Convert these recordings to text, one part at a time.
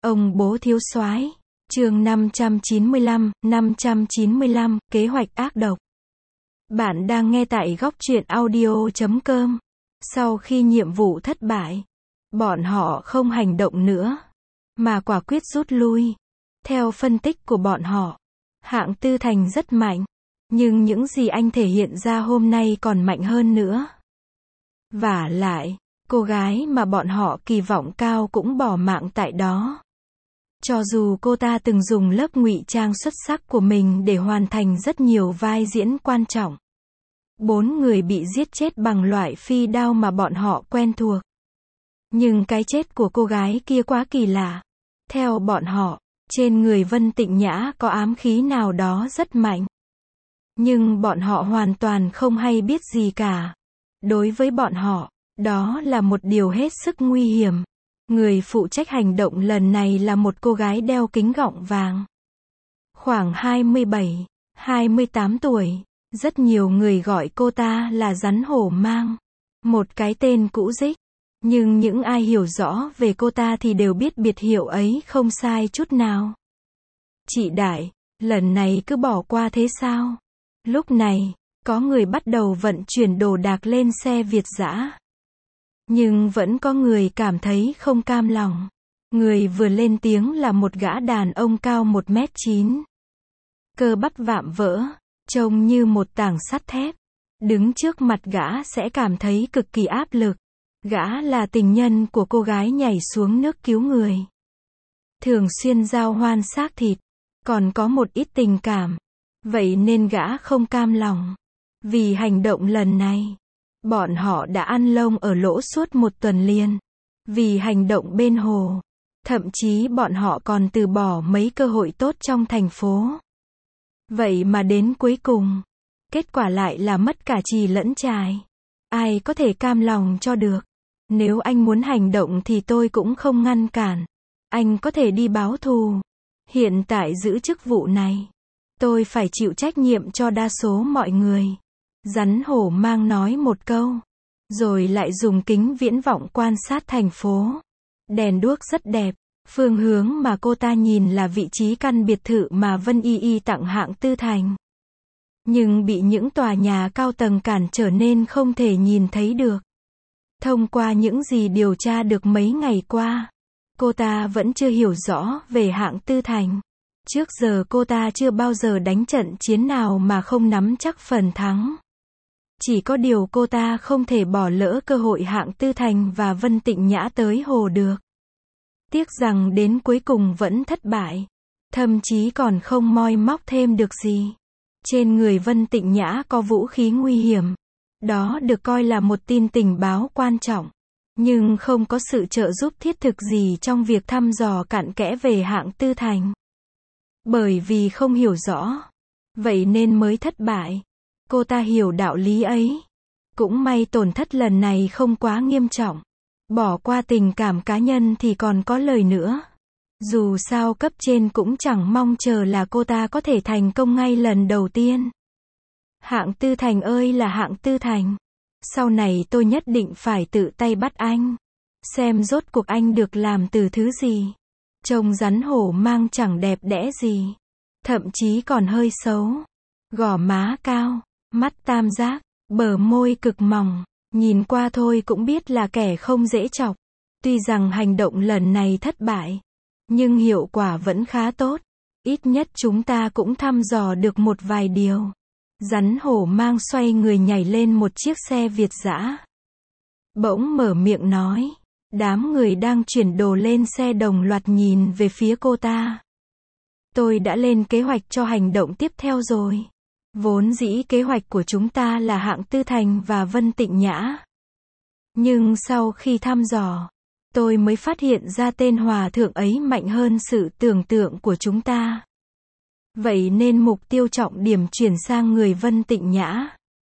Ông bố thiếu soái. Chương 595, kế hoạch ác độc. Bạn đang nghe tại góc truyện audio.com. Sau khi nhiệm vụ thất bại, bọn họ không hành động nữa, mà quả quyết rút lui. Theo phân tích của bọn họ, Hạng Tư Thành rất mạnh, nhưng những gì anh thể hiện ra hôm nay còn mạnh hơn nữa. Vả lại, cô gái mà bọn họ kỳ vọng cao cũng bỏ mạng tại đó. Cho dù cô ta từng dùng lớp ngụy trang xuất sắc của mình để hoàn thành rất nhiều vai diễn quan trọng. 4 người bị giết chết bằng loại phi đao mà bọn họ quen thuộc. Nhưng cái chết của cô gái kia quá kỳ lạ. Theo bọn họ, trên người Vân Tịnh Nhã có ám khí nào đó rất mạnh. Nhưng bọn họ hoàn toàn không hay biết gì cả. Đối với bọn họ, đó là một điều hết sức nguy hiểm. Người phụ trách hành động lần này là một cô gái đeo kính gọng vàng. Khoảng 27, 28 tuổi. Rất nhiều người gọi cô ta là rắn hổ mang. Một cái tên cũ rích. Nhưng những ai hiểu rõ về cô ta thì đều biết biệt hiệu ấy không sai chút nào. Chị Đại, lần này cứ bỏ qua thế sao? Lúc này, có người bắt đầu vận chuyển đồ đạc lên xe Việt dã. Nhưng vẫn có người cảm thấy không cam lòng. Người vừa lên tiếng là một gã đàn ông cao 1m9. Cơ bắp vạm vỡ, trông như một tảng sắt thép. Đứng trước mặt gã sẽ cảm thấy cực kỳ áp lực. Gã là tình nhân của cô gái nhảy xuống nước cứu người. Thường xuyên giao hoan xác thịt, còn có một ít tình cảm. Vậy nên gã không cam lòng. Vì hành động lần này, bọn họ đã ăn lông ở lỗ suốt một tuần liền. Vì hành động bên hồ, thậm chí bọn họ còn từ bỏ mấy cơ hội tốt trong thành phố. Vậy mà đến cuối cùng, kết quả lại là mất cả chì lẫn chài. Ai có thể cam lòng cho được. Nếu anh muốn hành động thì tôi cũng không ngăn cản. Anh có thể đi báo thù. Hiện tại giữ chức vụ này, tôi phải chịu trách nhiệm cho đa số mọi người. Rắn hổ mang nói một câu, rồi lại dùng kính viễn vọng quan sát thành phố. Đèn đuốc rất đẹp. Phương hướng mà cô ta nhìn là vị trí căn biệt thự mà Vân Y Y tặng Hạng Tư Thành. Nhưng bị những tòa nhà cao tầng cản trở nên không thể nhìn thấy được. Thông qua những gì điều tra được mấy ngày qua, cô ta vẫn chưa hiểu rõ về Hạng Tư Thành. Trước giờ cô ta chưa bao giờ đánh trận chiến nào mà không nắm chắc phần thắng. Chỉ có điều cô ta không thể bỏ lỡ cơ hội Hạng Tư Thành và Vân Tịnh Nhã tới hồ được. Tiếc rằng đến cuối cùng vẫn thất bại. Thậm chí còn không moi móc thêm được gì. Trên người Vân Tịnh Nhã có vũ khí nguy hiểm. Đó được coi là một tin tình báo quan trọng. Nhưng không có sự trợ giúp thiết thực gì trong việc thăm dò cặn kẽ về Hạng Tư Thành. Bởi vì không hiểu rõ. Vậy nên mới thất bại. Cô ta hiểu đạo lý ấy. Cũng may tổn thất lần này không quá nghiêm trọng. Bỏ qua tình cảm cá nhân thì còn có lời nữa. Dù sao cấp trên cũng chẳng mong chờ là cô ta có thể thành công ngay lần đầu tiên. Hạng Tư Thành ơi là Hạng Tư Thành. Sau này tôi nhất định phải tự tay bắt anh. Xem rốt cuộc anh được làm từ thứ gì. Trông rắn hổ mang chẳng đẹp đẽ gì. Thậm chí còn hơi xấu. Gò má cao, mắt tam giác, bờ môi cực mỏng. Nhìn qua thôi cũng biết là kẻ không dễ chọc. Tuy rằng hành động lần này thất bại, nhưng hiệu quả vẫn khá tốt. Ít nhất chúng ta cũng thăm dò được một vài điều. Rắn hổ mang xoay người nhảy lên một chiếc xe Việt dã. Bỗng mở miệng nói. Đám người đang chuyển đồ lên xe đồng loạt nhìn về phía cô ta. Tôi đã lên kế hoạch cho hành động tiếp theo rồi. Vốn dĩ kế hoạch của chúng ta là Hạng Tư Thành và Vân Tịnh Nhã. Nhưng sau khi thăm dò, tôi mới phát hiện ra tên hòa thượng ấy mạnh hơn sự tưởng tượng của chúng ta. Vậy nên mục tiêu trọng điểm chuyển sang người Vân Tịnh Nhã.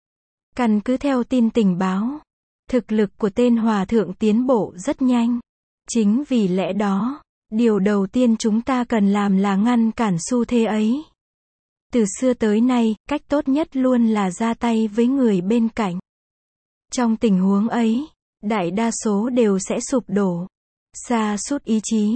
Căn cứ theo tin tình báo, thực lực của tên hòa thượng tiến bộ rất nhanh. Chính vì lẽ đó, điều đầu tiên chúng ta cần làm là ngăn cản xu thế ấy. Từ xưa tới nay, cách tốt nhất luôn là ra tay với người bên cạnh. Trong tình huống ấy, đại đa số đều sẽ sụp đổ, sa sút ý chí.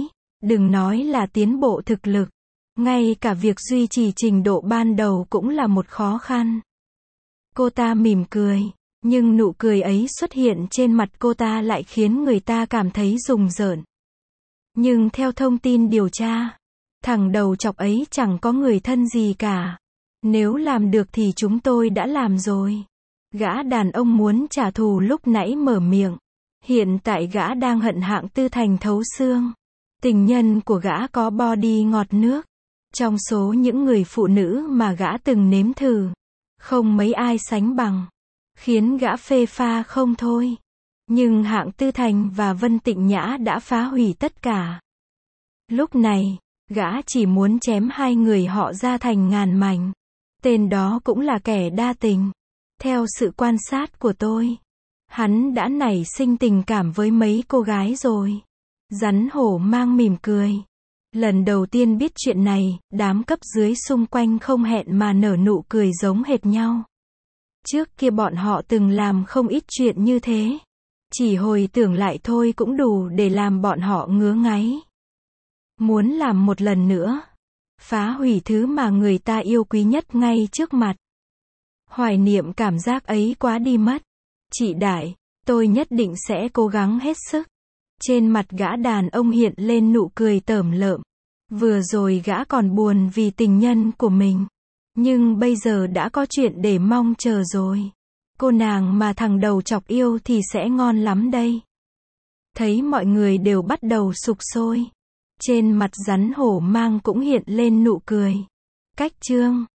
Đừng nói là tiến bộ thực lực, ngay cả việc duy trì trình độ ban đầu cũng là một khó khăn. Cô ta mỉm cười, nhưng nụ cười ấy xuất hiện trên mặt cô ta lại khiến người ta cảm thấy rùng rợn. Nhưng theo thông tin điều tra, thằng đầu chọc ấy chẳng có người thân gì cả. Nếu làm được thì chúng tôi đã làm rồi. Gã đàn ông muốn trả thù lúc nãy mở miệng. Hiện tại gã đang hận Hạng Tư Thành thấu xương. Tình nhân của gã có body ngọt nước. Trong số những người phụ nữ mà gã từng nếm thử, không mấy ai sánh bằng. Khiến gã phê pha không thôi. Nhưng Hạng Tư Thành và Vân Tịnh Nhã đã phá hủy tất cả. Lúc này, gã chỉ muốn chém hai người họ ra thành ngàn mảnh. Tên đó cũng là kẻ đa tình. Theo sự quan sát của tôi, hắn đã nảy sinh tình cảm với mấy cô gái rồi. Rắn hổ mang mỉm cười. Lần đầu tiên biết chuyện này, đám cấp dưới xung quanh không hẹn mà nở nụ cười giống hệt nhau. Trước kia bọn họ từng làm không ít chuyện như thế. Chỉ hồi tưởng lại thôi cũng đủ để làm bọn họ ngứa ngáy. Muốn làm một lần nữa. Phá hủy thứ mà người ta yêu quý nhất ngay trước mặt. Hoài niệm cảm giác ấy quá đi mất. Chị Đại, tôi nhất định sẽ cố gắng hết sức. Trên mặt gã đàn ông hiện lên nụ cười tởm lợm. Vừa rồi gã còn buồn vì tình nhân của mình. Nhưng bây giờ đã có chuyện để mong chờ rồi. Cô nàng mà thằng đầu chọc yêu thì sẽ ngon lắm đây. Thấy mọi người đều bắt đầu sục sôi. Trên mặt rắn hổ mang cũng hiện lên nụ cười. Cách chương